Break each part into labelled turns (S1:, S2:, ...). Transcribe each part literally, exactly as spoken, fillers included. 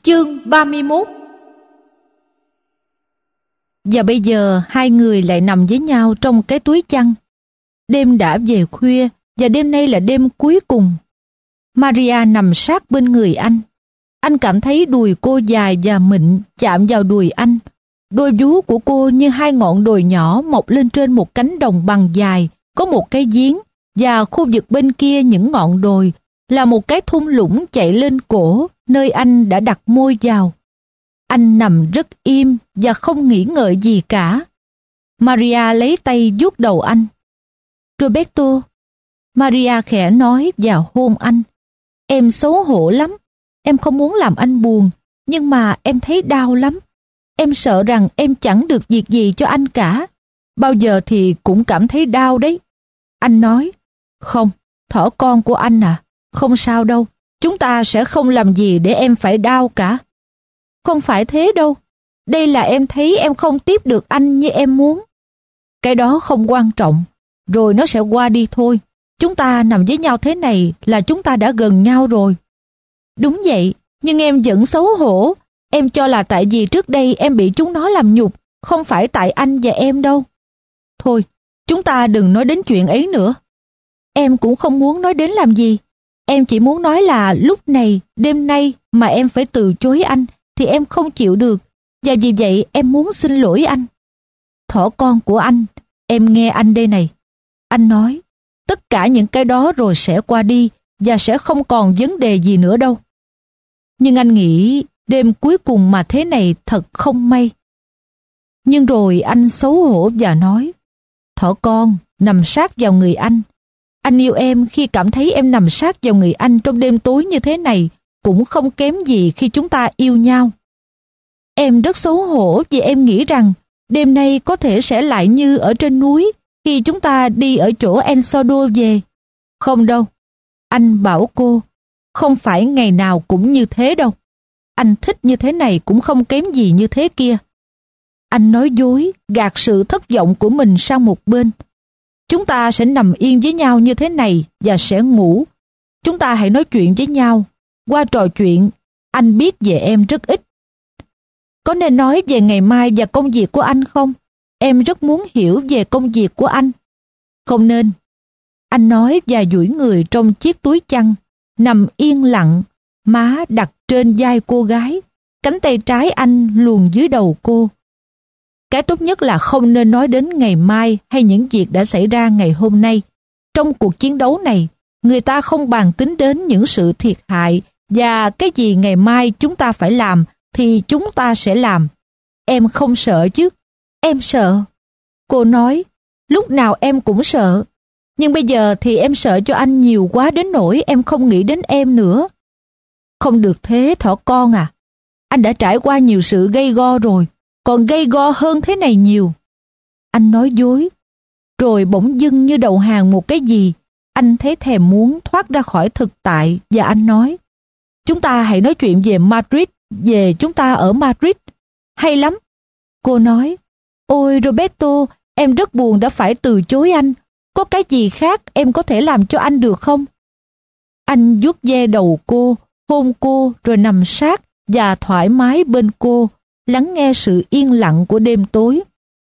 S1: Chương ba mươi mốt. Và bây giờ hai người lại nằm với nhau trong cái túi chăn. Đêm đã về khuya và đêm nay là đêm cuối cùng. Maria nằm sát bên người anh. Anh cảm thấy đùi cô dài và mịn chạm vào đùi anh. Đôi vú của cô như hai ngọn đồi nhỏ mọc lên trên một cánh đồng bằng dài, có một cái giếng, và khu vực bên kia những ngọn đồi là một cái thung lũng chạy lên cổ, nơi anh đã đặt môi vào. Anh nằm rất im và không nghĩ ngợi gì cả. Maria lấy tay vuốt đầu anh. Roberto, Maria khẽ nói và hôn anh. Em xấu hổ lắm. Em không muốn làm anh buồn, nhưng mà em thấy đau lắm. Em sợ rằng em chẳng được việc gì cho anh cả. Bao giờ thì cũng cảm thấy đau đấy. Anh nói, không, thỏ con của anh à, không sao đâu. Chúng ta sẽ không làm gì để em phải đau cả. Không phải thế đâu. Đây là em thấy em không tiếp được anh như em muốn. Cái đó không quan trọng. Rồi nó sẽ qua đi thôi. Chúng ta nằm với nhau thế này là chúng ta đã gần nhau rồi. Đúng vậy, nhưng em vẫn xấu hổ. Em cho là tại vì trước đây em bị chúng nó làm nhục, không phải tại anh và em đâu. Thôi, chúng ta đừng nói đến chuyện ấy nữa. Em cũng không muốn nói đến làm gì. Em chỉ muốn nói là lúc này, đêm nay mà em phải từ chối anh thì em không chịu được, và vì vậy em muốn xin lỗi anh. Thỏ con của anh, em nghe anh đây này. Anh nói, tất cả những cái đó rồi sẽ qua đi và sẽ không còn vấn đề gì nữa đâu. Nhưng anh nghĩ đêm cuối cùng mà thế này thật không may. Nhưng rồi anh xấu hổ và nói, thỏ con, nằm sát vào người anh. Anh yêu em khi cảm thấy em nằm sát vào người anh trong đêm tối như thế này, cũng không kém gì khi chúng ta yêu nhau. Em rất xấu hổ vì em nghĩ rằng đêm nay có thể sẽ lại như ở trên núi khi chúng ta đi ở chỗ Ensodo về. Không đâu. Anh bảo cô, không phải ngày nào cũng như thế đâu. Anh thích như thế này cũng không kém gì như thế kia. Anh nói dối, gạt sự thất vọng của mình sang một bên. Chúng ta sẽ nằm yên với nhau như thế này và sẽ ngủ. Chúng ta hãy nói chuyện với nhau. Qua trò chuyện, anh biết về em rất ít. Có nên nói về ngày mai và công việc của anh không? Em rất muốn hiểu về công việc của anh. Không nên. Anh nói và duỗi người trong chiếc túi chăn, nằm yên lặng, má đặt trên vai cô gái, cánh tay trái anh luồn dưới đầu cô. Cái tốt nhất là không nên nói đến ngày mai hay những việc đã xảy ra ngày hôm nay. Trong cuộc chiến đấu này, người ta không bàn tính đến những sự thiệt hại và cái gì ngày mai chúng ta phải làm thì chúng ta sẽ làm. Em không sợ chứ? Em sợ. Cô nói, lúc nào em cũng sợ. Nhưng bây giờ thì em sợ cho anh nhiều quá đến nỗi em không nghĩ đến em nữa. Không được thế thỏ con à. Anh đã trải qua nhiều sự gay go rồi, còn gay go hơn thế này nhiều. Anh nói dối. Rồi bỗng dưng như đầu hàng một cái gì, anh thấy thèm muốn thoát ra khỏi thực tại và anh nói, chúng ta hãy nói chuyện về Madrid, về chúng ta ở Madrid. Hay lắm. Cô nói, ôi Roberto, em rất buồn đã phải từ chối anh. Có cái gì khác em có thể làm cho anh được không? Anh vuốt ve đầu cô, hôn cô rồi nằm sát và thoải mái bên cô, lắng nghe sự yên lặng của đêm tối.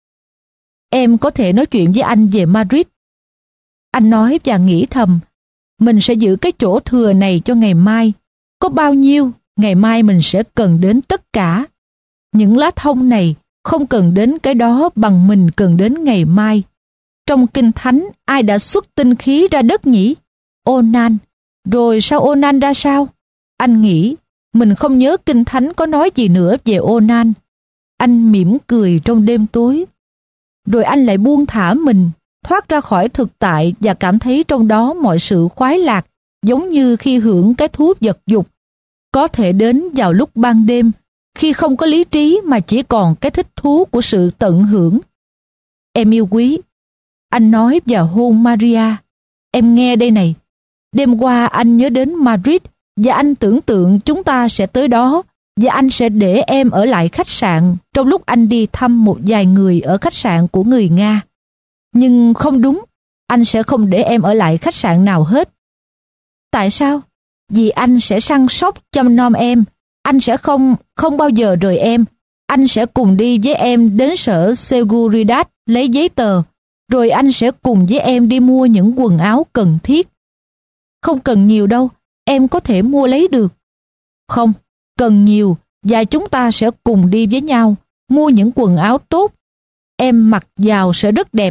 S1: Em có thể nói chuyện với anh về Madrid. Anh nói và nghĩ thầm, mình sẽ giữ cái chỗ thừa này cho ngày mai. Có bao nhiêu, ngày mai mình sẽ cần đến tất cả. Những lá thông này không cần đến cái đó bằng mình cần đến ngày mai. Trong Kinh Thánh, ai đã xuất tinh khí ra đất nhỉ? Onan. Rồi sau Onan ra sao? Anh nghĩ, mình không nhớ Kinh Thánh có nói gì nữa về Onan. Anh mỉm cười trong đêm tối. Rồi anh lại buông thả mình, thoát ra khỏi thực tại và cảm thấy trong đó mọi sự khoái lạc, giống như khi hưởng cái thú vật dục. Có thể đến vào lúc ban đêm, khi không có lý trí mà chỉ còn cái thích thú của sự tận hưởng. Em yêu quý. Anh nói và hôn Maria. Em nghe đây này. Đêm qua anh nhớ đến Madrid và anh tưởng tượng chúng ta sẽ tới đó và anh sẽ để em ở lại khách sạn trong lúc anh đi thăm một vài người ở khách sạn của người Nga. Nhưng không đúng, anh sẽ không để em ở lại khách sạn nào hết. Tại sao? Vì anh sẽ săn sóc chăm nom em. Anh sẽ không, không bao giờ rời em. Anh sẽ cùng đi với em đến sở Seguridad lấy giấy tờ, rồi anh sẽ cùng với em đi mua những quần áo cần thiết. Không cần nhiều đâu, em có thể mua lấy được. Không, cần nhiều, và chúng ta sẽ cùng đi với nhau, mua những quần áo tốt. Em mặc vào sẽ rất đẹp.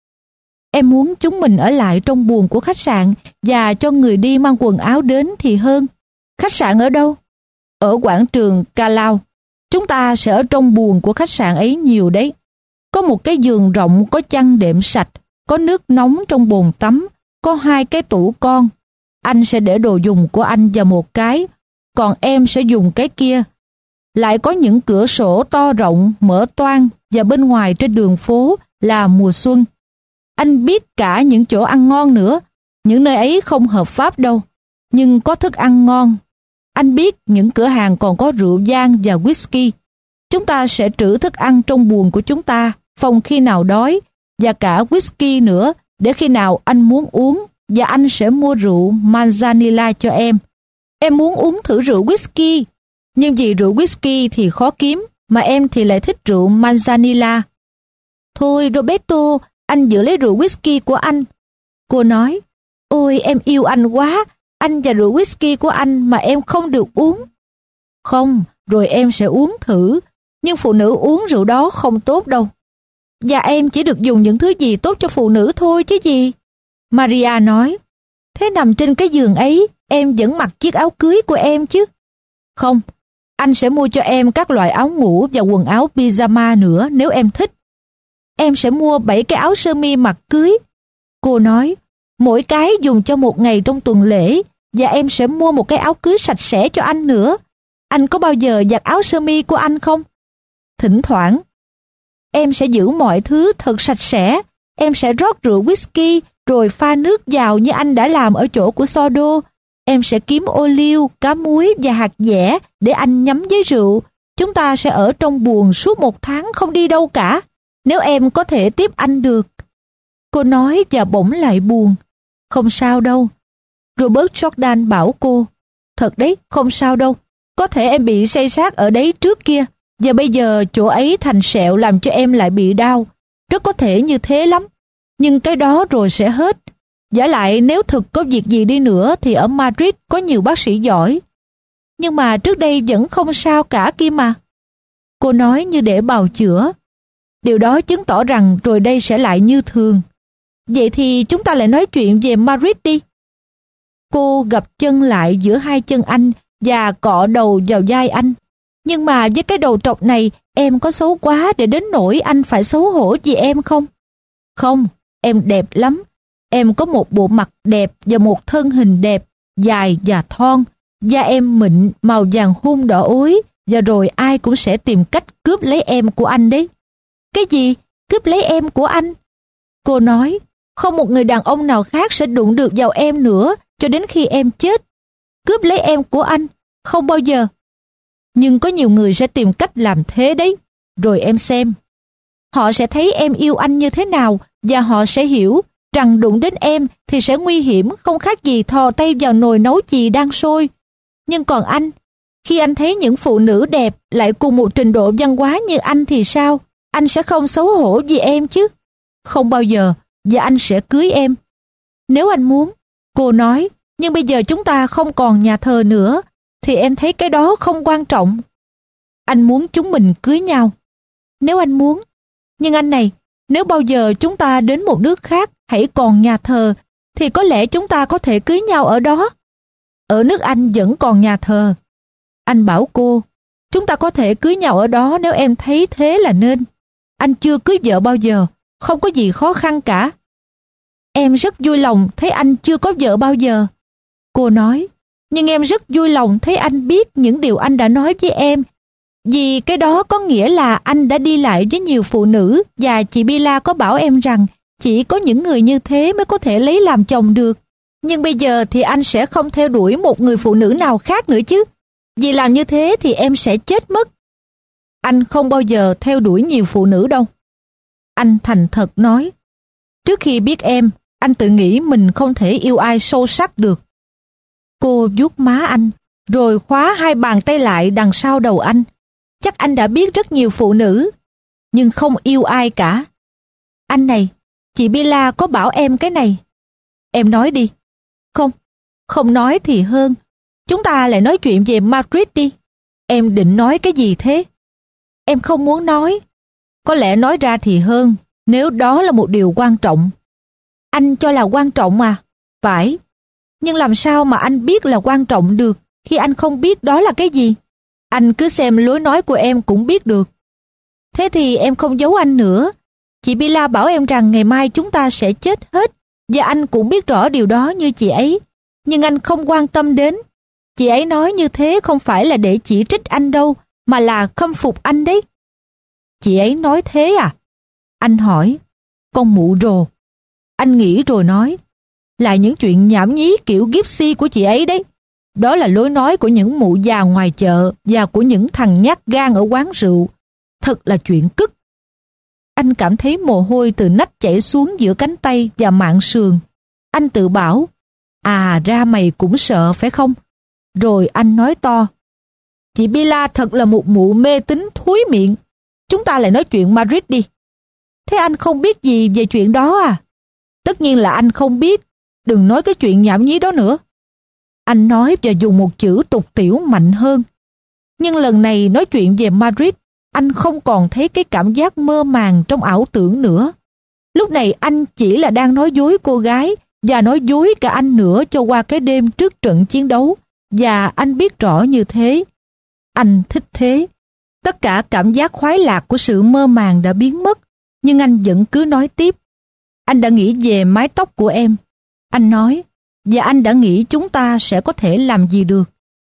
S1: Em muốn chúng mình ở lại trong buồng của khách sạn và cho người đi mang quần áo đến thì hơn. Khách sạn ở đâu? Ở quảng trường Callao. Chúng ta sẽ ở trong buồng của khách sạn ấy nhiều đấy. Có một cái giường rộng có chăn đệm sạch, có nước nóng trong bồn tắm, có hai cái tủ con. Anh sẽ để đồ dùng của anh vào một cái, còn em sẽ dùng cái kia. Lại có những cửa sổ to rộng, mở toang, và bên ngoài trên đường phố là mùa xuân. Anh biết cả những chỗ ăn ngon nữa. Những nơi ấy không hợp pháp đâu, nhưng có thức ăn ngon. Anh biết những cửa hàng còn có rượu vang và whisky. Chúng ta sẽ trữ thức ăn trong buồng của chúng ta, phòng khi nào đói, và cả whisky nữa, để khi nào anh muốn uống, và anh sẽ mua rượu Manzanilla cho em. Em muốn uống thử rượu whisky, nhưng vì rượu whisky thì khó kiếm, mà em thì lại thích rượu Manzanilla. Thôi Roberto, anh giữ lấy rượu whisky của anh. Cô nói, ôi em yêu anh quá, anh và rượu whisky của anh mà em không được uống. Không, rồi em sẽ uống thử, nhưng phụ nữ uống rượu đó không tốt đâu. Và em chỉ được dùng những thứ gì tốt cho phụ nữ thôi chứ gì. Maria nói, thế nằm trên cái giường ấy, em vẫn mặc chiếc áo cưới của em chứ. Không, anh sẽ mua cho em các loại áo ngủ và quần áo pyjama nữa nếu em thích. Em sẽ mua bảy cái áo sơ mi mặc cưới. Cô nói, mỗi cái dùng cho một ngày trong tuần lễ, và em sẽ mua một cái áo cưới sạch sẽ cho anh nữa. Anh có bao giờ giặt áo sơ mi của anh không? Thỉnh thoảng. Em sẽ giữ mọi thứ thật sạch sẽ. Em sẽ rót rượu whisky rồi pha nước vào như anh đã làm ở chỗ của Sordo. Em sẽ kiếm ô liu, cá muối và hạt dẻ để anh nhắm với rượu. Chúng ta sẽ ở trong buồng suốt một tháng không đi đâu cả, nếu em có thể tiếp anh được. Cô nói và bỗng lại buồn. Không sao đâu. Robert Jordan bảo cô, thật đấy, không sao đâu. Có thể em bị say sát ở đấy trước kia, và bây giờ chỗ ấy thành sẹo làm cho em lại bị đau. Rất có thể như thế lắm. Nhưng cái đó rồi sẽ hết. Giả lại nếu thực có việc gì đi nữa thì ở Madrid có nhiều bác sĩ giỏi. Nhưng mà trước đây vẫn không sao cả kia mà. Cô nói như để bào chữa. Điều đó chứng tỏ rằng rồi đây sẽ lại như thường. Vậy thì chúng ta lại nói chuyện về Madrid đi. Cô gập chân lại giữa hai chân anh và cọ đầu vào vai anh. Nhưng mà với cái đầu trọc này, em có xấu quá để đến nỗi anh phải xấu hổ vì em không? Không, em đẹp lắm. Em có một bộ mặt đẹp và một thân hình đẹp, dài và thon. Da em mịn, màu vàng hun đỏ ối, và rồi ai cũng sẽ tìm cách cướp lấy em của anh đấy. Cái gì? Cướp lấy em của anh? Cô nói, không một người đàn ông nào khác sẽ đụng được vào em nữa cho đến khi em chết. Cướp lấy em của anh? Không bao giờ. Nhưng có nhiều người sẽ tìm cách làm thế đấy. Rồi em xem. Họ sẽ thấy em yêu anh như thế nào, và họ sẽ hiểu rằng đụng đến em thì sẽ nguy hiểm không khác gì thò tay vào nồi nấu chì đang sôi. Nhưng còn anh, khi anh thấy những phụ nữ đẹp lại cùng một trình độ văn hóa như anh thì sao? Anh sẽ không xấu hổ vì em chứ? Không bao giờ, và anh sẽ cưới em. Nếu anh muốn, cô nói, nhưng bây giờ chúng ta không còn nhà thờ nữa, thì em thấy cái đó không quan trọng. Anh muốn chúng mình cưới nhau. Nếu anh muốn. Nhưng anh này, nếu bao giờ chúng ta đến một nước khác hãy còn nhà thờ, thì có lẽ chúng ta có thể cưới nhau ở đó. Ở nước Anh vẫn còn nhà thờ. Anh bảo cô, chúng ta có thể cưới nhau ở đó nếu em thấy thế là nên. Anh chưa cưới vợ bao giờ, không có gì khó khăn cả. Em rất vui lòng thấy anh chưa có vợ bao giờ. Cô nói, nhưng em rất vui lòng thấy anh biết những điều anh đã nói với em. Vì cái đó có nghĩa là anh đã đi lại với nhiều phụ nữ, và chị Bila có bảo em rằng chỉ có những người như thế mới có thể lấy làm chồng được. Nhưng bây giờ thì anh sẽ không theo đuổi một người phụ nữ nào khác nữa chứ. Vì làm như thế thì em sẽ chết mất. Anh không bao giờ theo đuổi nhiều phụ nữ đâu. Anh thành thật nói. Trước khi biết em, anh tự nghĩ mình không thể yêu ai sâu sắc được. Cô vuốt má anh, rồi khóa hai bàn tay lại đằng sau đầu anh. Chắc anh đã biết rất nhiều phụ nữ, nhưng không yêu ai cả. Anh này, chị Billa có bảo em cái này. Em nói đi. Không, không nói thì hơn. Chúng ta lại nói chuyện về Madrid đi. Em định nói cái gì thế? Em không muốn nói. Có lẽ nói ra thì hơn, nếu đó là một điều quan trọng. Anh cho là quan trọng à? Phải. Nhưng làm sao mà anh biết là quan trọng được khi anh không biết đó là cái gì? Anh cứ xem lối nói của em cũng biết được. Thế thì em không giấu anh nữa. Chị Billa bảo em rằng ngày mai chúng ta sẽ chết hết, và anh cũng biết rõ điều đó như chị ấy. Nhưng anh không quan tâm đến. Chị ấy nói như thế không phải là để chỉ trích anh đâu, mà là khâm phục anh đấy. Chị ấy nói thế à? Anh hỏi. Con mụ rồ. Anh nghĩ rồi nói. Là những chuyện nhảm nhí kiểu gypsy của chị ấy đấy. Đó là lối nói của những mụ già ngoài chợ và của những thằng nhát gan ở quán rượu. Thật là chuyện cứt. Anh cảm thấy mồ hôi từ nách chảy xuống giữa cánh tay và mạn sườn. Anh tự bảo, à ra mày cũng sợ phải không? Rồi anh nói to, chị Billa thật là một mụ mê tín thúi miệng. Chúng ta lại nói chuyện Madrid đi. Thế anh không biết gì về chuyện đó à? Tất nhiên là anh không biết. Đừng nói cái chuyện nhảm nhí đó nữa. Anh nói và dùng một chữ tục tĩu mạnh hơn. Nhưng lần này nói chuyện về Madrid, anh không còn thấy cái cảm giác mơ màng trong ảo tưởng nữa. Lúc này anh chỉ là đang nói dối cô gái và nói dối cả anh nữa cho qua cái đêm trước trận chiến đấu, và anh biết rõ như thế. Anh thích thế. Tất cả cảm giác khoái lạc của sự mơ màng đã biến mất, nhưng anh vẫn cứ nói tiếp. Anh đã nghĩ về mái tóc của em. Anh nói, và anh đã nghĩ chúng ta sẽ có thể làm gì được.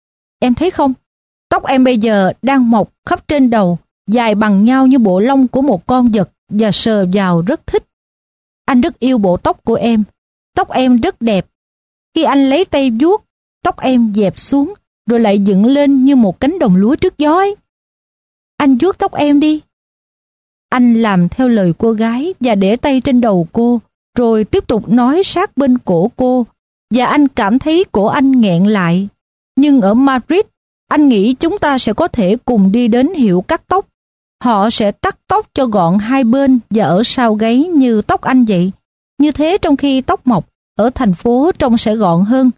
S1: Em thấy không? Tóc em bây giờ đang mọc khắp trên đầu, dài bằng nhau như bộ lông của một con vật, và sờ vào rất thích. Anh rất yêu bộ tóc của em. Tóc em rất đẹp. Khi anh lấy tay vuốt, tóc em dẹp xuống, rồi lại dựng lên như một cánh đồng lúa trước gió ấy. Anh vuốt tóc em đi. Anh làm theo lời cô gái và để tay trên đầu cô, rồi tiếp tục nói sát bên cổ cô, và anh cảm thấy cổ anh nghẹn lại. Nhưng ở Madrid, anh nghĩ chúng ta sẽ có thể cùng đi đến hiệu cắt tóc. Họ sẽ cắt tóc cho gọn hai bên và ở sau gáy như tóc anh vậy. Như thế trong khi tóc mọc, ở thành phố trông sẽ gọn hơn.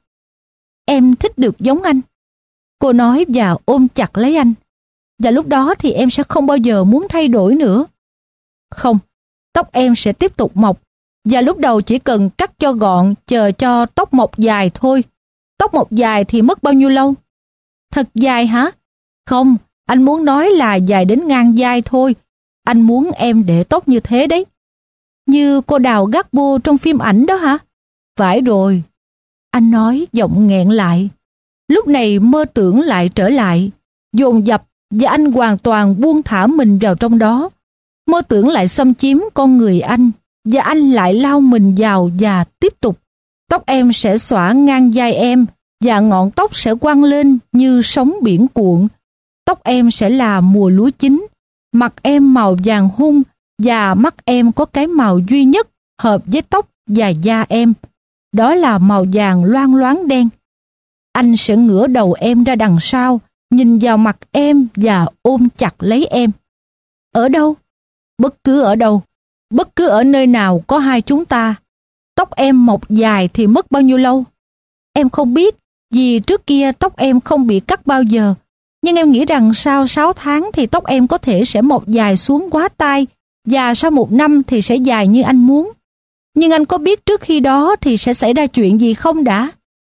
S1: Em thích được giống anh. Cô nói và ôm chặt lấy anh. Và lúc đó thì em sẽ không bao giờ muốn thay đổi nữa. Không, tóc em sẽ tiếp tục mọc. Và lúc đầu chỉ cần cắt cho gọn, chờ cho tóc mọc dài thôi. Tóc mọc dài thì mất bao nhiêu lâu? Thật dài hả? Không, anh muốn nói là dài đến ngang vai thôi. Anh muốn em để tóc như thế đấy. Như cô Đào Garbo trong phim ảnh đó hả? Phải rồi. Anh nói giọng nghẹn lại. Lúc này mơ tưởng lại trở lại, dồn dập, và anh hoàn toàn buông thả mình vào trong đó. Mơ tưởng lại xâm chiếm con người anh, và anh lại lao mình vào và tiếp tục. Tóc em sẽ xõa ngang vai em, và ngọn tóc sẽ quăng lên như sóng biển cuộn. Tóc em sẽ là mùa lúa chín, mặt em màu vàng hung, và mắt em có cái màu duy nhất hợp với tóc và da em. Đó là màu vàng loang loáng đen. Anh sẽ ngửa đầu em ra đằng sau, nhìn vào mặt em và ôm chặt lấy em. Ở đâu? Bất cứ ở đâu. Bất cứ ở nơi nào có hai chúng ta. Tóc em mọc dài thì mất bao nhiêu lâu? Em không biết, vì trước kia tóc em không bị cắt bao giờ. Nhưng em nghĩ rằng sau sáu tháng thì tóc em có thể sẽ mọc dài xuống quá tai, và sau một năm thì sẽ dài như anh muốn. Nhưng anh có biết trước khi đó thì sẽ xảy ra chuyện gì không đã?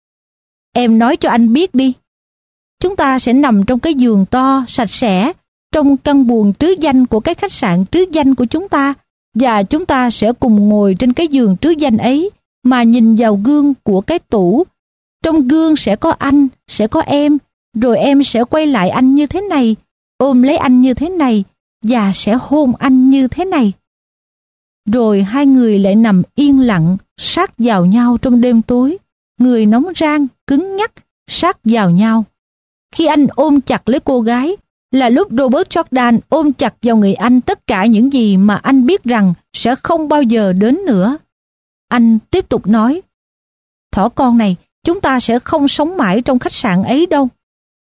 S1: Em nói cho anh biết đi. Chúng ta sẽ nằm trong cái giường to, sạch sẽ, trong căn buồng trứ danh của cái khách sạn trứ danh của chúng ta, và chúng ta sẽ cùng ngồi trên cái giường trứ danh ấy mà nhìn vào gương của cái tủ. Trong gương sẽ có anh, sẽ có em, rồi em sẽ quay lại anh như thế này, ôm lấy anh như thế này, và sẽ hôn anh như thế này. Rồi hai người lại nằm yên lặng, sát vào nhau trong đêm tối, người nóng rang, cứng nhắc, sát vào nhau. Khi anh ôm chặt lấy cô gái, là lúc Robert Jordan ôm chặt vào người anh tất cả những gì mà anh biết rằng sẽ không bao giờ đến nữa. Anh tiếp tục nói, thỏ con này, chúng ta sẽ không sống mãi trong khách sạn ấy đâu.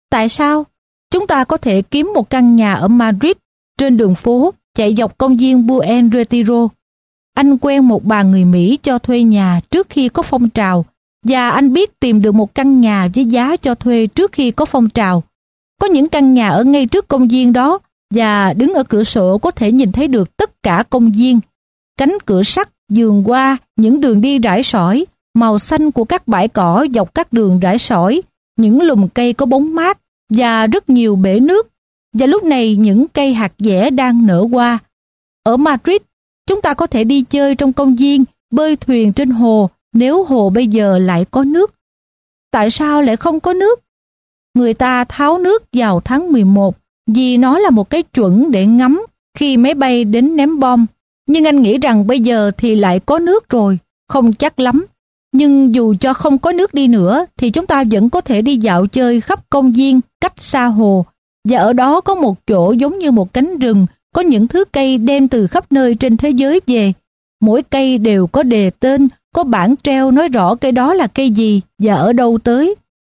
S1: Tại sao? Chúng ta có thể kiếm một căn nhà ở Madrid, trên đường phố, chạy dọc công viên Buen Retiro. Anh quen một bà người Mỹ cho thuê nhà trước khi có phong trào, và anh biết tìm được một căn nhà với giá cho thuê trước khi có phong trào. Có những căn nhà ở ngay trước công viên đó, và đứng ở cửa sổ có thể nhìn thấy được tất cả công viên. Cánh cửa sắt, vườn hoa, những đường đi rải sỏi, màu xanh của các bãi cỏ dọc các đường rải sỏi, những lùm cây có bóng mát và rất nhiều bể nước. Và lúc này những cây hạt dẻ đang nở hoa. Ở Madrid, chúng ta có thể đi chơi trong công viên, bơi thuyền trên hồ nếu hồ bây giờ lại có nước. Tại sao lại không có nước? Người ta tháo nước vào tháng mười một vì nó là một cái chuẩn để ngắm khi máy bay đến ném bom. Nhưng anh nghĩ rằng bây giờ thì lại có nước rồi, không chắc lắm. Nhưng dù cho không có nước đi nữa thì chúng ta vẫn có thể đi dạo chơi khắp công viên cách xa hồ. Và ở đó có một chỗ giống như một cánh rừng, có những thứ cây đem từ khắp nơi trên thế giới về. Mỗi cây đều có đề tên, có bảng treo nói rõ cây đó là cây gì và ở đâu tới.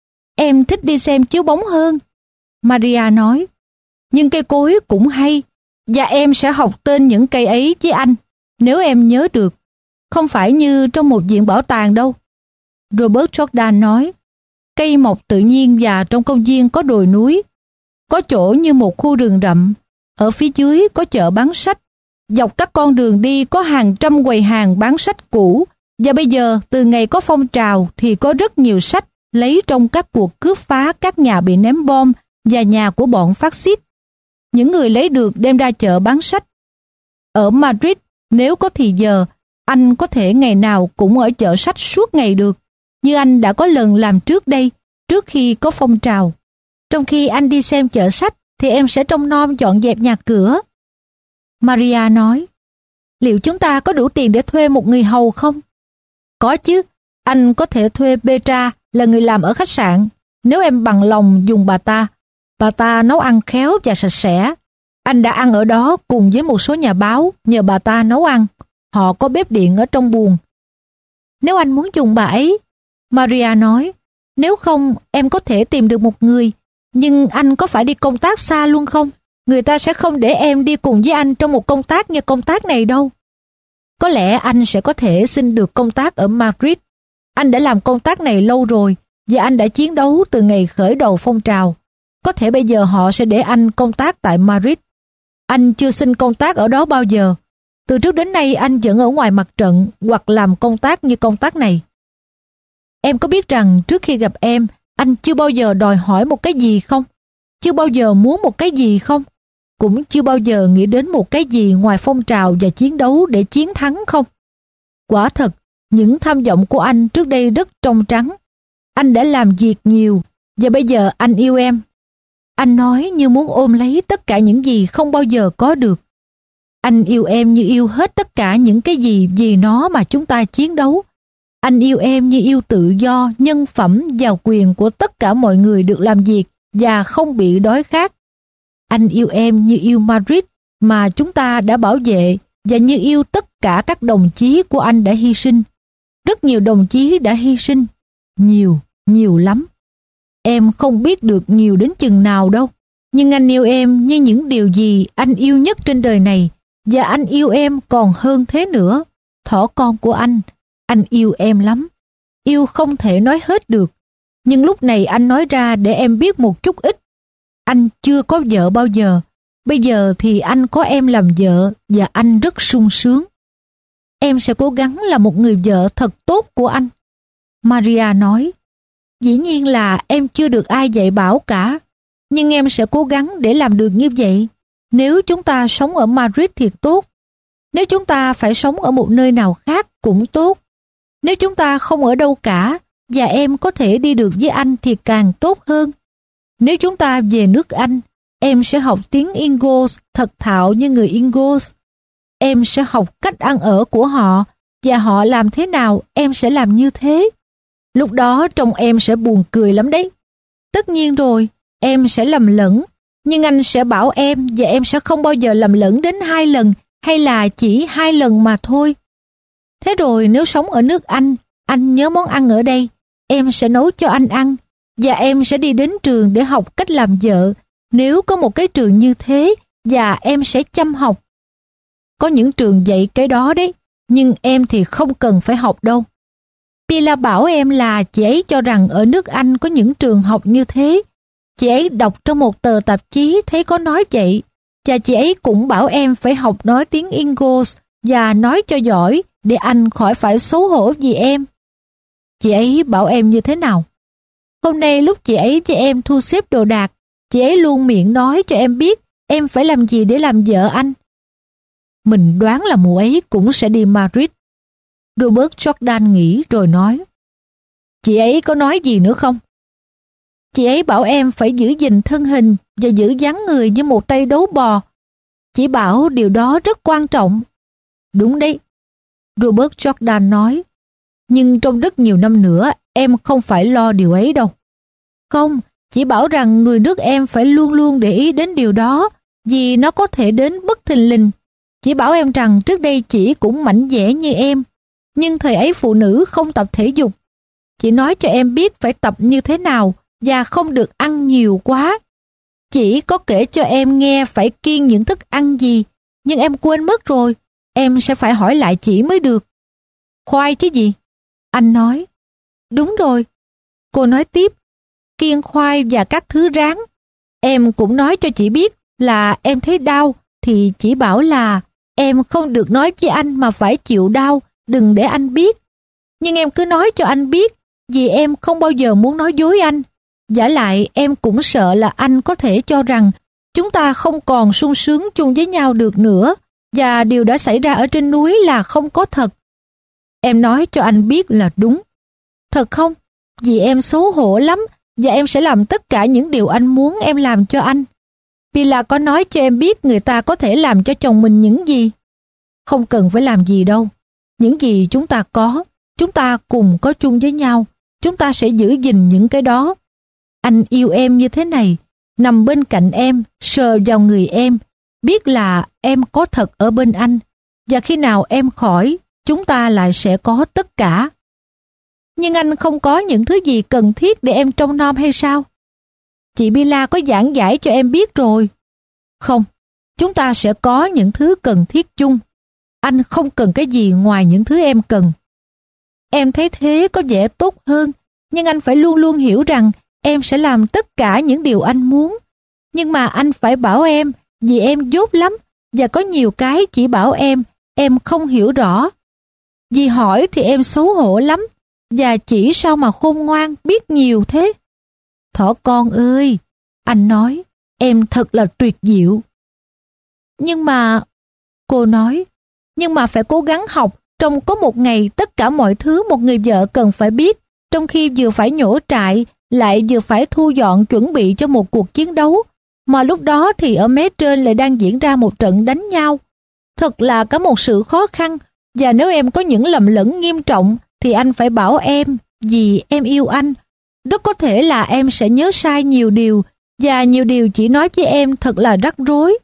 S1: Em thích đi xem chiếu bóng hơn, Maria nói. Nhưng cây cối cũng hay, và em sẽ học tên những cây ấy với anh, nếu em nhớ được. Không phải như trong một viện bảo tàng đâu. Robert Jordan nói, cây mọc tự nhiên và trong công viên có đồi núi. Có chỗ như một khu rừng rậm. Ở phía dưới có chợ bán sách. Dọc các con đường đi có hàng trăm quầy hàng bán sách cũ. Và bây giờ, từ ngày có phong trào thì có rất nhiều sách lấy trong các cuộc cướp phá các nhà bị ném bom và nhà của bọn phát xít. Những người lấy được đem ra chợ bán sách. Ở Madrid, nếu có thì giờ, anh có thể ngày nào cũng ở chợ sách suốt ngày được, như anh đã có lần làm trước đây, trước khi có phong trào. Trong khi anh đi xem chợ sách, thì em sẽ trông nom dọn dẹp nhà cửa. Maria nói, liệu chúng ta có đủ tiền để thuê một người hầu không? Có chứ, anh có thể thuê Petra là người làm ở khách sạn, nếu em bằng lòng dùng bà ta. Bà ta nấu ăn khéo và sạch sẽ. Anh đã ăn ở đó cùng với một số nhà báo nhờ bà ta nấu ăn. Họ có bếp điện ở trong buồng. Nếu anh muốn dùng bà ấy, Maria nói, nếu không em có thể tìm được một người. Nhưng anh có phải đi công tác xa luôn không? Người ta sẽ không để em đi cùng với anh trong một công tác như công tác này đâu. Có lẽ anh sẽ có thể xin được công tác ở Madrid. Anh đã làm công tác này lâu rồi và anh đã chiến đấu từ ngày khởi đầu phong trào. Có thể bây giờ họ sẽ để anh công tác tại Madrid. Anh chưa xin công tác ở đó bao giờ. Từ trước đến nay anh vẫn ở ngoài mặt trận hoặc làm công tác như công tác này. Em có biết rằng trước khi gặp em, anh chưa bao giờ đòi hỏi một cái gì không? Chưa bao giờ muốn một cái gì không? Cũng chưa bao giờ nghĩ đến một cái gì ngoài phong trào và chiến đấu để chiến thắng không? Quả thật, những tham vọng của anh trước đây rất trong trắng. Anh đã làm việc nhiều và bây giờ anh yêu em. Anh nói như muốn ôm lấy tất cả những gì không bao giờ có được. Anh yêu em như yêu hết tất cả những cái gì vì nó mà chúng ta chiến đấu. Anh yêu em như yêu tự do, nhân phẩm và quyền của tất cả mọi người được làm việc và không bị đói khát. Anh yêu em như yêu Madrid mà chúng ta đã bảo vệ và như yêu tất cả các đồng chí của anh đã hy sinh. Rất nhiều đồng chí đã hy sinh. Nhiều, nhiều lắm. Em không biết được nhiều đến chừng nào đâu. Nhưng anh yêu em như những điều gì anh yêu nhất trên đời này. Và anh yêu em còn hơn thế nữa. Thỏ con của anh, anh yêu em lắm. Yêu không thể nói hết được. Nhưng lúc này anh nói ra để em biết một chút ít. Anh chưa có vợ bao giờ. Bây giờ thì anh có em làm vợ và anh rất sung sướng. Em sẽ cố gắng là một người vợ thật tốt của anh. Maria nói, dĩ nhiên là em chưa được ai dạy bảo cả. Nhưng em sẽ cố gắng để làm được như vậy. Nếu chúng ta sống ở Madrid thì tốt. Nếu chúng ta phải sống ở một nơi nào khác cũng tốt. Nếu chúng ta không ở đâu cả và em có thể đi được với anh thì càng tốt hơn. Nếu chúng ta về nước Anh, em sẽ học tiếng Ingles thật thạo như người Ingles. Em sẽ học cách ăn ở của họ và họ làm thế nào em sẽ làm như thế. Lúc đó trông em sẽ buồn cười lắm đấy. Tất nhiên rồi, em sẽ lầm lẫn, nhưng anh sẽ bảo em và em sẽ không bao giờ lầm lẫn đến hai lần hay là chỉ hai lần mà thôi. Thế rồi nếu sống ở nước Anh, anh nhớ món ăn ở đây, em sẽ nấu cho anh ăn và em sẽ đi đến trường để học cách làm vợ. Nếu có một cái trường như thế, và em sẽ chăm học. Có những trường dạy cái đó đấy, nhưng em thì không cần phải học đâu. Pila bảo em là chị ấy cho rằng ở nước Anh có những trường học như thế. Chị ấy đọc trong một tờ tạp chí thấy có nói vậy, và chị ấy cũng bảo em phải học nói tiếng English và nói cho giỏi để anh khỏi phải xấu hổ vì em. Chị ấy bảo em như thế nào? Hôm nay lúc chị ấy với em thu xếp đồ đạc, chị ấy luôn miệng nói cho em biết em phải làm gì để làm vợ anh. Mình đoán là mụ ấy cũng sẽ đi Madrid. Robert Jordan nghĩ rồi nói. Chị ấy có nói gì nữa không? Chị ấy bảo em phải giữ gìn thân hình và giữ dáng người như một tay đấu bò. Chị bảo điều đó rất quan trọng. Đúng đấy, Robert Jordan nói. Nhưng trong rất nhiều năm nữa, em không phải lo điều ấy đâu. Không, chỉ bảo rằng người nước em phải luôn luôn để ý đến điều đó, vì nó có thể đến bất thình lình. Chỉ bảo em rằng trước đây chị cũng mảnh dẻ như em, nhưng thời ấy phụ nữ không tập thể dục. Chị nói cho em biết phải tập như thế nào và không được ăn nhiều quá. Chị có kể cho em nghe phải kiêng những thức ăn gì, nhưng em quên mất rồi, em sẽ phải hỏi lại chị mới được. Khoai chứ gì? Anh nói. Đúng rồi. Cô nói tiếp, kiêng khoai và các thứ rán. Em cũng nói cho chị biết là em thấy đau, thì chị bảo là em không được nói với anh mà phải chịu đau, đừng để anh biết. Nhưng em cứ nói cho anh biết, vì em không bao giờ muốn nói dối anh. Vả lại em cũng sợ là anh có thể cho rằng chúng ta không còn sung sướng chung với nhau được nữa, và điều đã xảy ra ở trên núi là không có thật. Em nói cho anh biết là đúng. Thật không? Vì em xấu hổ lắm, và em sẽ làm tất cả những điều anh muốn em làm cho anh. Pila có nói cho em biết người ta có thể làm cho chồng mình những gì? Không cần phải làm gì đâu. Những gì chúng ta có, chúng ta cùng có chung với nhau, chúng ta sẽ giữ gìn những cái đó. Anh yêu em như thế này, nằm bên cạnh em, sờ vào người em, biết là em có thật ở bên anh, và khi nào em khỏi, chúng ta lại sẽ có tất cả. Nhưng anh không có những thứ gì cần thiết để em trông nom hay sao? Chị Pila có giảng giải cho em biết rồi. Không, chúng ta sẽ có những thứ cần thiết chung. Anh không cần cái gì ngoài những thứ em cần. Em thấy thế có vẻ tốt hơn, nhưng anh phải luôn luôn hiểu rằng em sẽ làm tất cả những điều anh muốn. Nhưng mà anh phải bảo em, vì em dốt lắm, và có nhiều cái chỉ bảo em, em không hiểu rõ. Vì hỏi thì em xấu hổ lắm, và chỉ sao mà khôn ngoan biết nhiều thế. Thỏ con ơi, anh nói, em thật là tuyệt diệu. Nhưng mà, cô nói, nhưng mà phải cố gắng học trong có một ngày tất cả mọi thứ một người vợ cần phải biết, trong khi vừa phải nhổ trại, lại vừa phải thu dọn chuẩn bị cho một cuộc chiến đấu, mà lúc đó thì ở mé trên lại đang diễn ra một trận đánh nhau. Thật là cả một sự khó khăn, và nếu em có những lầm lẫn nghiêm trọng thì anh phải bảo em, vì em yêu anh. Rất có thể là em sẽ nhớ sai nhiều điều, và nhiều điều chỉ nói với em thật là rắc rối.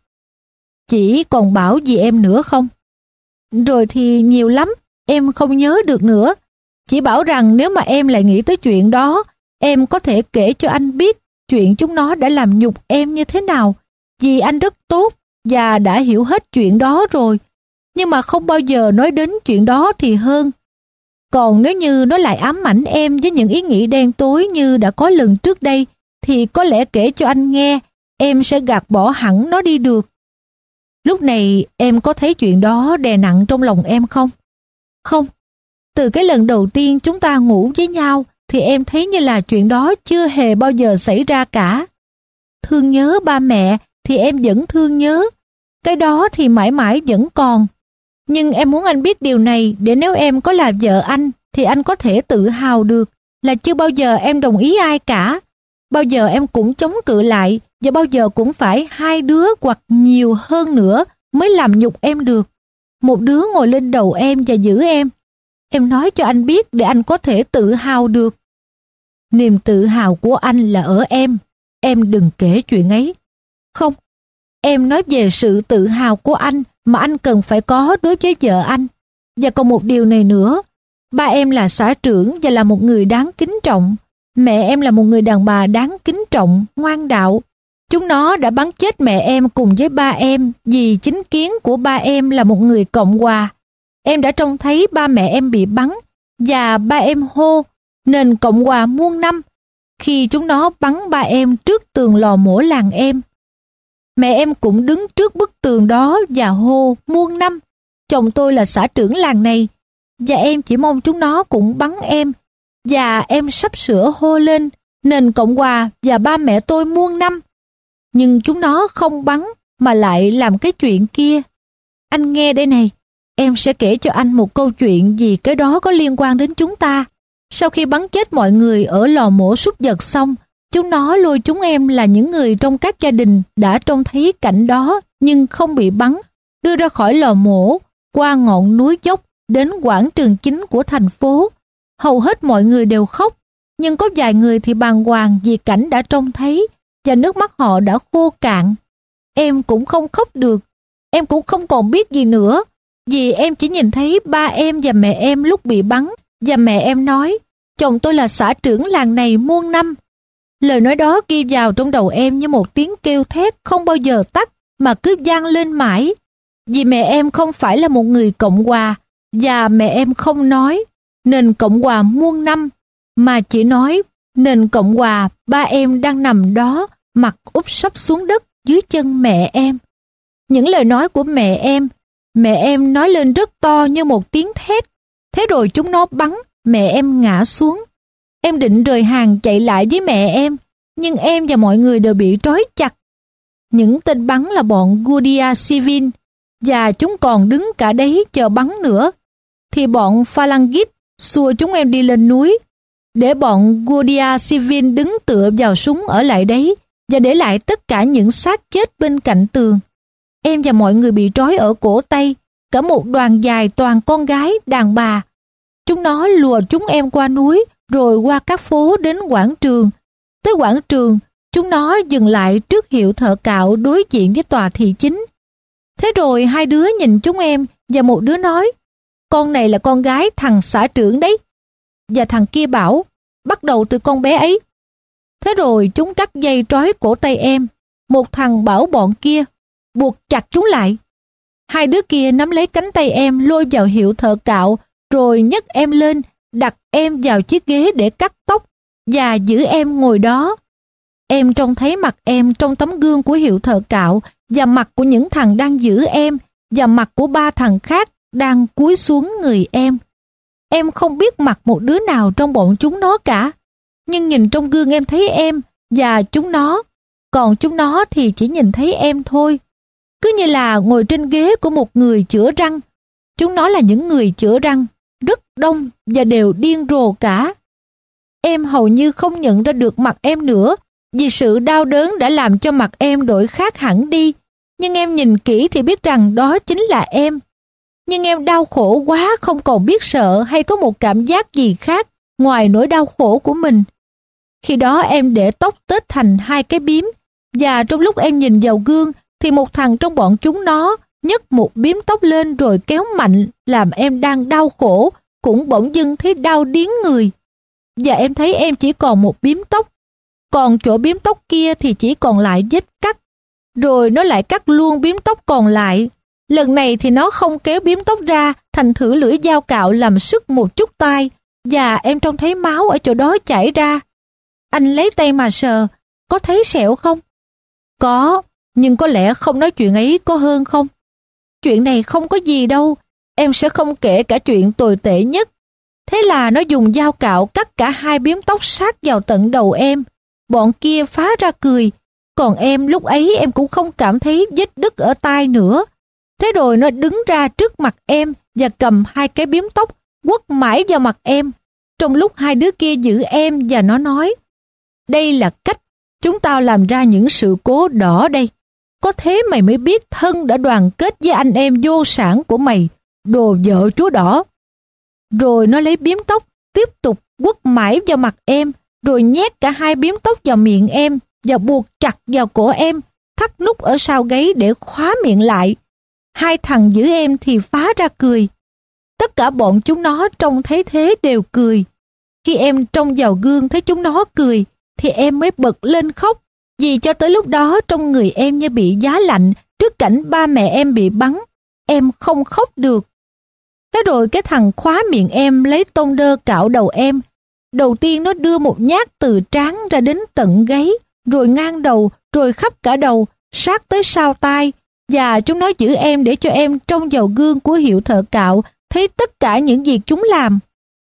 S1: Chỉ còn bảo gì em nữa không? Rồi thì nhiều lắm, em không nhớ được nữa. Chỉ bảo rằng nếu mà em lại nghĩ tới chuyện đó, em có thể kể cho anh biết chuyện chúng nó đã làm nhục em như thế nào, vì anh rất tốt và đã hiểu hết chuyện đó rồi, nhưng mà không bao giờ nói đến chuyện đó thì hơn. Còn nếu như nó lại ám ảnh em với những ý nghĩ đen tối như đã có lần trước đây, thì có lẽ kể cho anh nghe, em sẽ gạt bỏ hẳn nó đi được. Lúc này em có thấy chuyện đó đè nặng trong lòng em không? Không. Từ cái lần đầu tiên chúng ta ngủ với nhau, thì em thấy như là chuyện đó chưa hề bao giờ xảy ra cả. Thương nhớ ba mẹ thì em vẫn thương nhớ. Cái đó thì mãi mãi vẫn còn. Nhưng em muốn anh biết điều này để nếu em có là vợ anh thì anh có thể tự hào được là chưa bao giờ em đồng ý ai cả. Bao giờ em cũng chống cự lại, và bao giờ cũng phải hai đứa hoặc nhiều hơn nữa mới làm nhục em được. Một đứa ngồi lên đầu em và giữ em. Em nói cho anh biết để anh có thể tự hào được. Niềm tự hào của anh là ở em. Em đừng kể chuyện ấy. Không, em nói về sự tự hào của anh mà anh cần phải có đối với vợ anh. Và còn một điều này nữa. Ba em là xã trưởng và là một người đáng kính trọng. Mẹ em là một người đàn bà đáng kính trọng, ngoan đạo. Chúng nó đã bắn chết mẹ em cùng với ba em vì chính kiến của ba em là một người Cộng hòa. Em đã trông thấy ba mẹ em bị bắn và ba em hô nền Cộng hòa muôn năm khi chúng nó bắn ba em trước tường lò mổ làng em. Mẹ em cũng đứng trước bức tường đó và hô muôn năm. Chồng tôi là xã trưởng làng này và em chỉ mong chúng nó cũng bắn em. Và em sắp sửa hô lên nền Cộng hòa và ba mẹ tôi muôn năm. Nhưng chúng nó không bắn mà lại làm cái chuyện kia. Anh nghe đây này, em sẽ kể cho anh một câu chuyện vì cái đó có liên quan đến chúng ta. Sau khi bắn chết mọi người ở lò mổ súc vật xong, chúng nó lôi chúng em là những người trong các gia đình đã trông thấy cảnh đó nhưng không bị bắn, đưa ra khỏi lò mổ, qua ngọn núi dốc đến quảng trường chính của thành phố. Hầu hết mọi người đều khóc, nhưng có vài người thì bàng hoàng vì cảnh đã trông thấy và nước mắt họ đã khô cạn. Em cũng không khóc được, em cũng không còn biết gì nữa, vì em chỉ nhìn thấy ba em và mẹ em lúc bị bắn, và mẹ em nói, chồng tôi là xã trưởng làng này muôn năm. Lời nói đó ghi vào trong đầu em như một tiếng kêu thét không bao giờ tắt mà cứ vang lên mãi. Vì mẹ em không phải là một người Cộng hòa, và mẹ em không nói nền Cộng hòa muôn năm, mà chỉ nói nền Cộng hòa ba em đang nằm đó, mặt úp sấp xuống đất dưới chân mẹ em. Những lời nói của mẹ em, mẹ em nói lên rất to như một tiếng thét. Thế rồi chúng nó bắn, mẹ em ngã xuống. Em định rời hàng chạy lại với mẹ em, nhưng em và mọi người đều bị trói chặt. Những tên bắn là bọn Guardia Civil, và chúng còn đứng cả đấy chờ bắn nữa. Thì bọn Phalangist xua chúng em đi lên núi, để bọn Guardia Civil đứng tựa vào súng ở lại đấy, và để lại tất cả những xác chết bên cạnh tường. Em và mọi người bị trói ở cổ tay, cả một đoàn dài toàn con gái, đàn bà. Chúng nó lùa chúng em qua núi, rồi qua các phố đến quảng trường. Tới quảng trường, chúng nó dừng lại trước hiệu thợ cạo đối diện với tòa thị chính. Thế rồi hai đứa nhìn chúng em, và một đứa nói, con này là con gái thằng xã trưởng đấy. Và thằng kia bảo, bắt đầu từ con bé ấy. Thế rồi chúng cắt dây trói cổ tay em. Một thằng bảo bọn kia, buộc chặt chúng lại. Hai đứa kia nắm lấy cánh tay em lôi vào hiệu thợ cạo, rồi nhấc em lên, đặt em vào chiếc ghế để cắt tóc, và giữ em ngồi đó. Em trông thấy mặt em trong tấm gương của hiệu thợ cạo, và mặt của những thằng đang giữ em, và mặt của ba thằng khác đang cúi xuống người em. Em không biết mặt một đứa nào trong bọn chúng nó cả, nhưng nhìn trong gương em thấy em và chúng nó, còn chúng nó thì chỉ nhìn thấy em thôi. Cứ như là ngồi trên ghế của một người chữa răng. Chúng nó là những người chữa răng, rất đông và đều điên rồ cả. Em hầu như không nhận ra được mặt em nữa, vì sự đau đớn đã làm cho mặt em đổi khác hẳn đi. Nhưng em nhìn kỹ thì biết rằng đó chính là em. Nhưng em đau khổ quá, không còn biết sợ hay có một cảm giác gì khác ngoài nỗi đau khổ của mình. Khi đó em để tóc tết thành hai cái bím, và trong lúc em nhìn vào gương thì một thằng trong bọn chúng nó nhấc một bím tóc lên rồi kéo mạnh, làm em đang đau khổ cũng bỗng dưng thấy đau điếng người. Và em thấy em chỉ còn một bím tóc, còn chỗ bím tóc kia thì chỉ còn lại vết cắt. Rồi nó lại cắt luôn bím tóc còn lại. Lần này thì nó không kéo bím tóc ra, thành thử lưỡi dao cạo làm sức một chút tai, và em trông thấy máu ở chỗ đó chảy ra. Anh lấy tay mà sờ, có thấy sẹo không? Có, nhưng có lẽ không nói chuyện ấy có hơn không? Chuyện này không có gì đâu, em sẽ không kể cả chuyện tồi tệ nhất. Thế là nó dùng dao cạo cắt cả hai bím tóc sát vào tận đầu em. Bọn kia phá ra cười, còn em lúc ấy em cũng không cảm thấy vết đứt ở tai nữa. Thế rồi nó đứng ra trước mặt em và cầm hai cái bím tóc quất mãi vào mặt em, trong lúc hai đứa kia giữ em, và nó nói, đây là cách chúng tao làm ra những sự cố đỏ đây. Có thế mày mới biết thân đã đoàn kết với anh em vô sản của mày, đồ vợ chúa đỏ. Rồi nó lấy bím tóc, tiếp tục quất mãi vào mặt em, rồi nhét cả hai bím tóc vào miệng em, và buộc chặt vào cổ em, thắt nút ở sau gáy để khóa miệng lại. Hai thằng giữ em thì phá ra cười. Tất cả bọn chúng nó trông thấy thế đều cười. Khi em trông vào gương thấy chúng nó cười, thì em mới bật lên khóc, vì cho tới lúc đó trong người em như bị giá lạnh trước cảnh ba mẹ em bị bắn. Em không khóc được. Thế rồi cái thằng khóa miệng em lấy tông đơ cạo đầu em. Đầu tiên nó đưa một nhát từ trán ra đến tận gáy, rồi ngang đầu, rồi khắp cả đầu, sát tới sau tai. Và chúng nó giữ em để cho em trông vào gương của hiệu thợ cạo, thấy tất cả những việc chúng làm.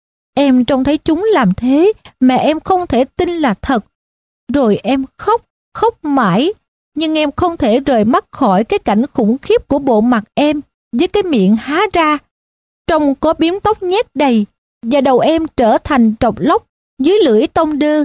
S1: Em trông thấy chúng làm thế mà em không thể tin là thật. Rồi em khóc, khóc mãi, nhưng em không thể rời mắt khỏi cái cảnh khủng khiếp của bộ mặt em với cái miệng há ra, trông có biếm tóc nhét đầy, và đầu em trở thành trọc lóc dưới lưỡi tông đơ.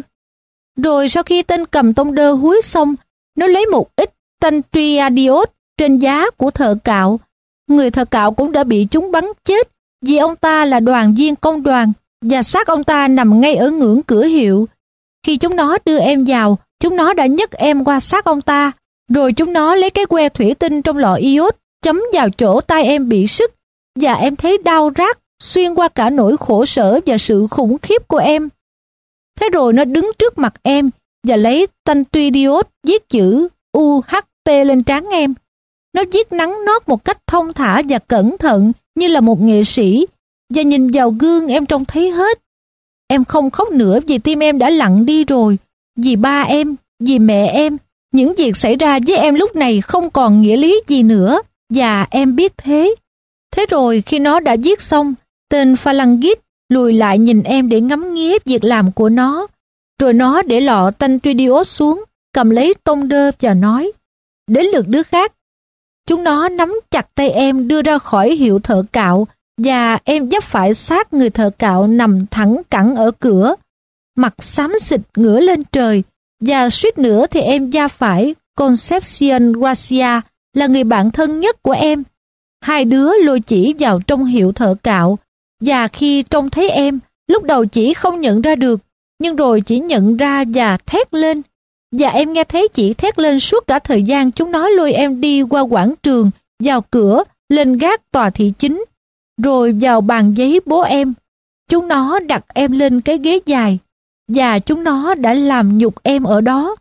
S1: Rồi sau khi tên cầm tông đơ húi xong, nó lấy một ít tantriadios trên giá của thợ cạo. Người thợ cạo cũng đã bị chúng bắn chết, vì ông ta là đoàn viên công đoàn, và xác ông ta nằm ngay ở ngưỡng cửa hiệu. Khi chúng nó đưa em vào, chúng nó đã nhấc em qua xác ông ta, rồi chúng nó lấy cái que thủy tinh trong lọ iốt chấm vào chỗ tay em bị sứt, và em thấy đau rát xuyên qua cả nỗi khổ sở và sự khủng khiếp của em. Thế rồi nó đứng trước mặt em và lấy tantridios viết chữ u hát pê lên trán em. Nó viết nắn nót một cách thông thả và cẩn thận như là một nghệ sĩ, và nhìn vào gương em trông thấy hết. Em không khóc nữa vì tim em đã lặng đi rồi, vì ba em, vì mẹ em. Những việc xảy ra với em lúc này không còn nghĩa lý gì nữa, và em biết thế. Thế rồi khi nó đã viết xong, tên Phalangit lùi lại nhìn em để ngắm nghía việc làm của nó. Rồi nó để lọ tantridios xuống, cầm lấy tông đơ và nói, đến lượt đứa khác. Chúng nó nắm chặt tay em đưa ra khỏi hiệu thợ cạo, và em vấp phải xác người thợ cạo nằm thẳng cẳng ở cửa, mặt xám xịt ngửa lên trời, và suýt nữa thì em va phải Concepcion Garcia, là người bạn thân nhất của em. Hai đứa lôi chỉ vào trong hiệu thợ cạo, và khi trông thấy em, lúc đầu chỉ không nhận ra được, nhưng rồi chỉ nhận ra và thét lên. Và em nghe thấy chị thét lên suốt cả thời gian chúng nó lôi em đi qua quảng trường, vào cửa, lên gác tòa thị chính, rồi vào bàn giấy bố em. Chúng nó đặt em lên cái ghế dài, và chúng nó đã làm nhục em ở đó.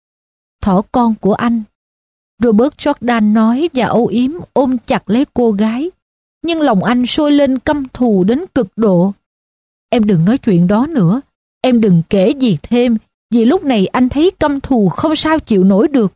S1: Thỏ con của anh, Robert Jordan nói và âu yếm ôm chặt lấy cô gái, nhưng lòng anh sôi lên căm thù đến cực độ. Em đừng nói chuyện đó nữa, em đừng kể gì thêm, vì lúc này anh thấy căm thù không sao chịu nổi được.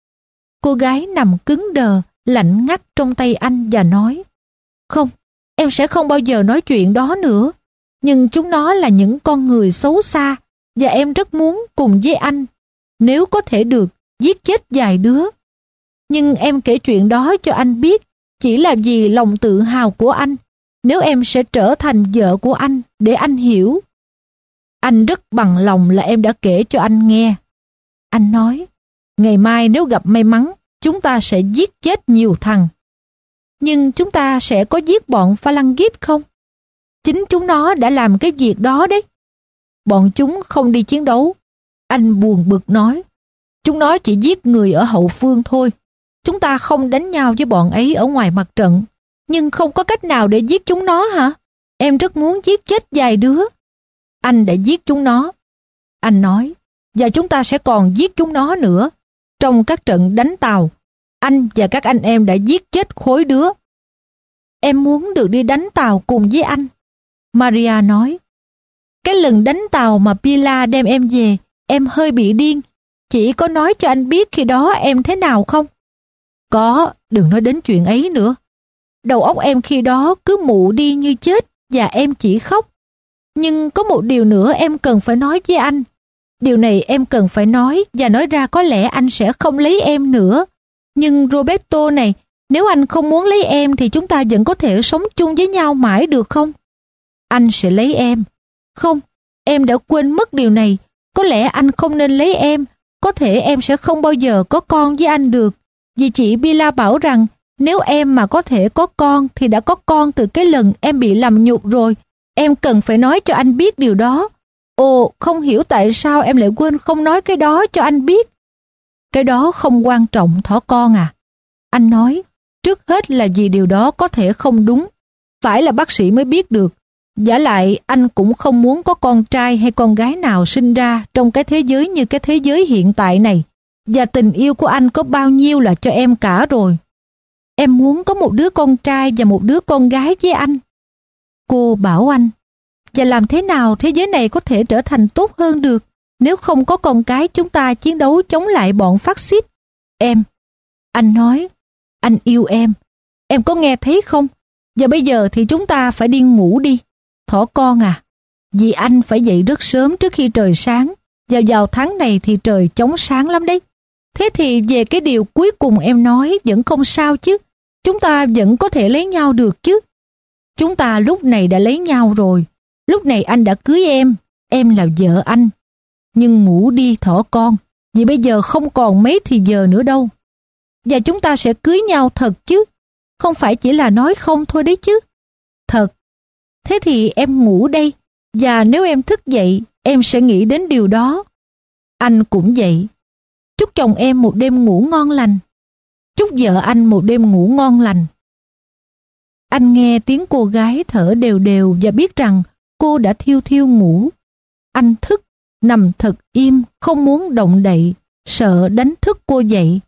S1: Cô gái nằm cứng đờ, lạnh ngắt trong tay anh và nói, không, em sẽ không bao giờ nói chuyện đó nữa. Nhưng chúng nó là những con người xấu xa, và em rất muốn cùng với anh, nếu có thể được, giết chết vài đứa. Nhưng em kể chuyện đó cho anh biết chỉ là vì lòng tự hào của anh, nếu em sẽ trở thành vợ của anh để anh hiểu. Anh rất bằng lòng là em đã kể cho anh nghe. Anh nói, ngày mai nếu gặp may mắn, chúng ta sẽ giết chết nhiều thằng. Nhưng chúng ta sẽ có giết bọn Phalangit không? Chính chúng nó đã làm cái việc đó đấy. Bọn chúng không đi chiến đấu. Anh buồn bực nói, chúng nó chỉ giết người ở hậu phương thôi. Chúng ta không đánh nhau với bọn ấy ở ngoài mặt trận, nhưng không có cách nào để giết chúng nó hả? Em rất muốn giết chết vài đứa. Anh đã giết chúng nó. Anh nói, và chúng ta sẽ còn giết chúng nó nữa. Trong các trận đánh Tàu, anh và các anh em đã giết chết khối đứa. Em muốn được đi đánh Tàu cùng với anh. Maria nói, cái lần đánh Tàu mà Pilar đem em về, em hơi bị điên. Chị có nói cho anh biết khi đó em thế nào không? Có, đừng nói đến chuyện ấy nữa. Đầu óc em khi đó cứ mụ đi như chết, và em chỉ khóc. Nhưng có một điều nữa em cần phải nói với anh. Điều này em cần phải nói, và nói ra có lẽ anh sẽ không lấy em nữa. Nhưng Roberto này, nếu anh không muốn lấy em thì chúng ta vẫn có thể sống chung với nhau mãi được không? Anh sẽ lấy em. Không, em đã quên mất điều này. Có lẽ anh không nên lấy em. Có thể em sẽ không bao giờ có con với anh được. Vì chị Bila bảo rằng nếu em mà có thể có con thì đã có con từ cái lần em bị làm nhục rồi. Em cần phải nói cho anh biết điều đó. Ồ, không hiểu tại sao em lại quên không nói cái đó cho anh biết. Cái đó không quan trọng thỏ con à. Anh nói, trước hết là vì điều đó có thể không đúng. Phải là bác sĩ mới biết được. Vả lại anh cũng không muốn có con trai hay con gái nào sinh ra trong cái thế giới như cái thế giới hiện tại này. Và tình yêu của anh có bao nhiêu là cho em cả rồi. Em muốn có một đứa con trai và một đứa con gái với anh. Cô bảo anh, và làm thế nào thế giới này có thể trở thành tốt hơn được nếu không có con cái chúng ta chiến đấu chống lại bọn phát xít? Em, anh nói, anh yêu em. Em có nghe thấy không? Và bây giờ thì chúng ta phải đi ngủ đi. Thỏ con à, vì anh phải dậy rất sớm trước khi trời sáng. Và vào tháng này thì trời chóng sáng lắm đấy. Thế thì về cái điều cuối cùng em nói vẫn không sao chứ. Chúng ta vẫn có thể lấy nhau được chứ. Chúng ta lúc này đã lấy nhau rồi. Lúc này anh đã cưới em. Em là vợ anh. Nhưng ngủ đi thỏ con. Vì bây giờ không còn mấy thì giờ nữa đâu. Và chúng ta sẽ cưới nhau thật chứ. Không phải chỉ là nói không thôi đấy chứ. Thật. Thế thì em ngủ đây. Và nếu em thức dậy, em sẽ nghĩ đến điều đó. Anh cũng vậy. Chúc chồng em một đêm ngủ ngon lành. Chúc vợ anh một đêm ngủ ngon lành. Anh nghe tiếng cô gái thở đều đều và biết rằng cô đã thiêu thiêu ngủ. Anh thức, nằm thật im, không muốn động đậy, sợ đánh thức cô dậy.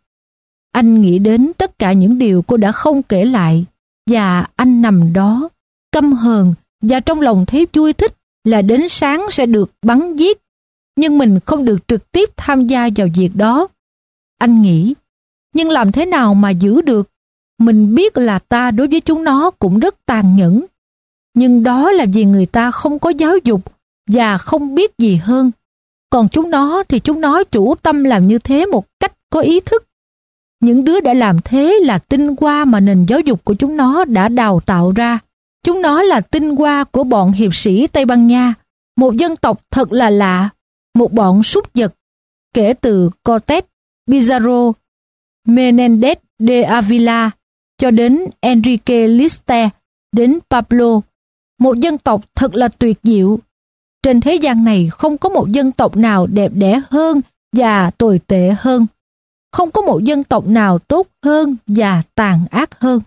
S1: Anh nghĩ đến tất cả những điều cô đã không kể lại, và anh nằm đó, căm hờn, và trong lòng thấy vui thích là đến sáng sẽ được bắn giết. Nhưng mình không được trực tiếp tham gia vào việc đó. Anh nghĩ, nhưng làm thế nào mà giữ được? Mình biết là ta đối với chúng nó cũng rất tàn nhẫn. Nhưng đó là vì người ta không có giáo dục và không biết gì hơn. Còn chúng nó thì chúng nó chủ tâm làm như thế một cách có ý thức. Những đứa đã làm thế là tinh hoa mà nền giáo dục của chúng nó đã đào tạo ra. Chúng nó là tinh hoa của bọn hiệp sĩ Tây Ban Nha, một dân tộc thật là lạ, một bọn súc vật. Kể từ Cortés, Pizarro, Menéndez de Avila cho đến Enrique Liste, đến Pablo, một dân tộc thật là tuyệt diệu. Trên thế gian này không có một dân tộc nào đẹp đẽ hơn và tồi tệ hơn. Không có một dân tộc nào tốt hơn và tàn ác hơn.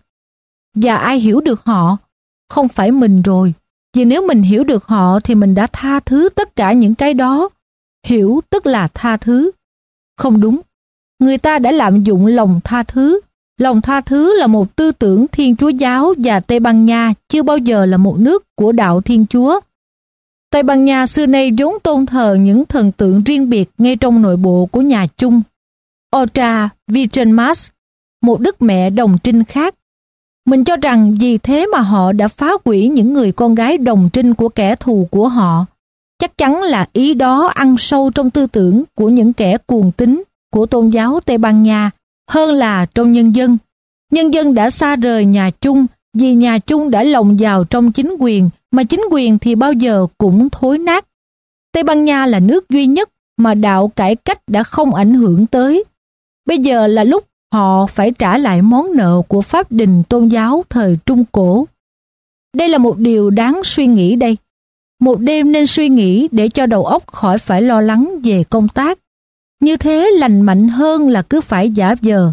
S1: Và ai hiểu được họ? Không phải mình rồi. Vì nếu mình hiểu được họ thì mình đã tha thứ tất cả những cái đó. Hiểu tức là tha thứ. Không đúng. Người ta đã lạm dụng lòng tha thứ. Lòng tha thứ là một tư tưởng Thiên Chúa giáo và Tây Ban Nha chưa bao giờ là một nước của đạo Thiên Chúa. Tây Ban Nha xưa nay vốn tôn thờ những thần tượng riêng biệt ngay trong nội bộ của nhà chung. Otra Virgen Mas, một đức mẹ đồng trinh khác. Mình cho rằng vì thế mà họ đã phá hủy những người con gái đồng trinh của kẻ thù của họ. Chắc chắn là ý đó ăn sâu trong tư tưởng của những kẻ cuồng tín của tôn giáo Tây Ban Nha hơn là trong nhân dân. Nhân dân đã xa rời nhà chung vì nhà chung đã lồng vào trong chính quyền, mà chính quyền thì bao giờ cũng thối nát. Tây Ban Nha là nước duy nhất mà đạo cải cách đã không ảnh hưởng tới. Bây giờ là lúc họ phải trả lại món nợ của pháp đình tôn giáo thời Trung Cổ. Đây là một điều đáng suy nghĩ đây. Một đêm nên suy nghĩ để cho đầu óc khỏi phải lo lắng về công tác. Như thế lành mạnh hơn là cứ phải giả vờ.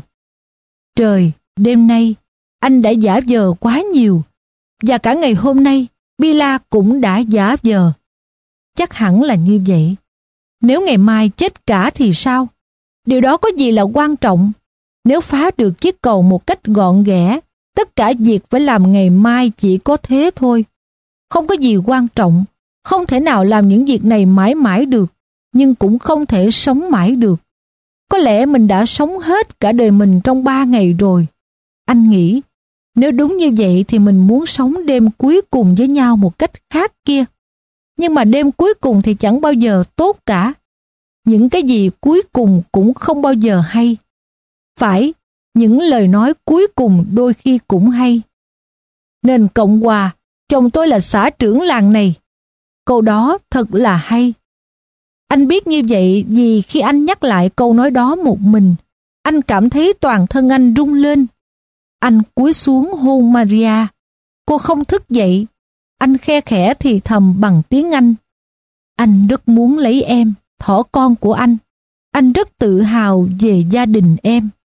S1: Trời, đêm nay, anh đã giả vờ quá nhiều. Và cả ngày hôm nay, Bila cũng đã giả vờ. Chắc hẳn là như vậy. Nếu ngày mai chết cả thì sao? Điều đó có gì là quan trọng? Nếu phá được chiếc cầu một cách gọn ghẽ, tất cả việc phải làm ngày mai chỉ có thế thôi. Không có gì quan trọng. Không thể nào làm những việc này mãi mãi được, nhưng cũng không thể sống mãi được. Có lẽ mình đã sống hết cả đời mình trong ba ngày rồi. Anh nghĩ, nếu đúng như vậy thì mình muốn sống đêm cuối cùng với nhau một cách khác kia. Nhưng mà đêm cuối cùng thì chẳng bao giờ tốt cả. Những cái gì cuối cùng cũng không bao giờ hay. Phải, những lời nói cuối cùng đôi khi cũng hay. Nền Cộng Hòa, chồng tôi là xã trưởng làng này. Câu đó thật là hay. Anh biết như vậy vì khi anh nhắc lại câu nói đó một mình, anh cảm thấy toàn thân anh rung lên. Anh cúi xuống hôn Maria. Cô không thức dậy. Anh khe khẽ thì thầm bằng tiếng Anh. Anh rất muốn lấy em, thỏ con của anh. Anh rất tự hào về gia đình em.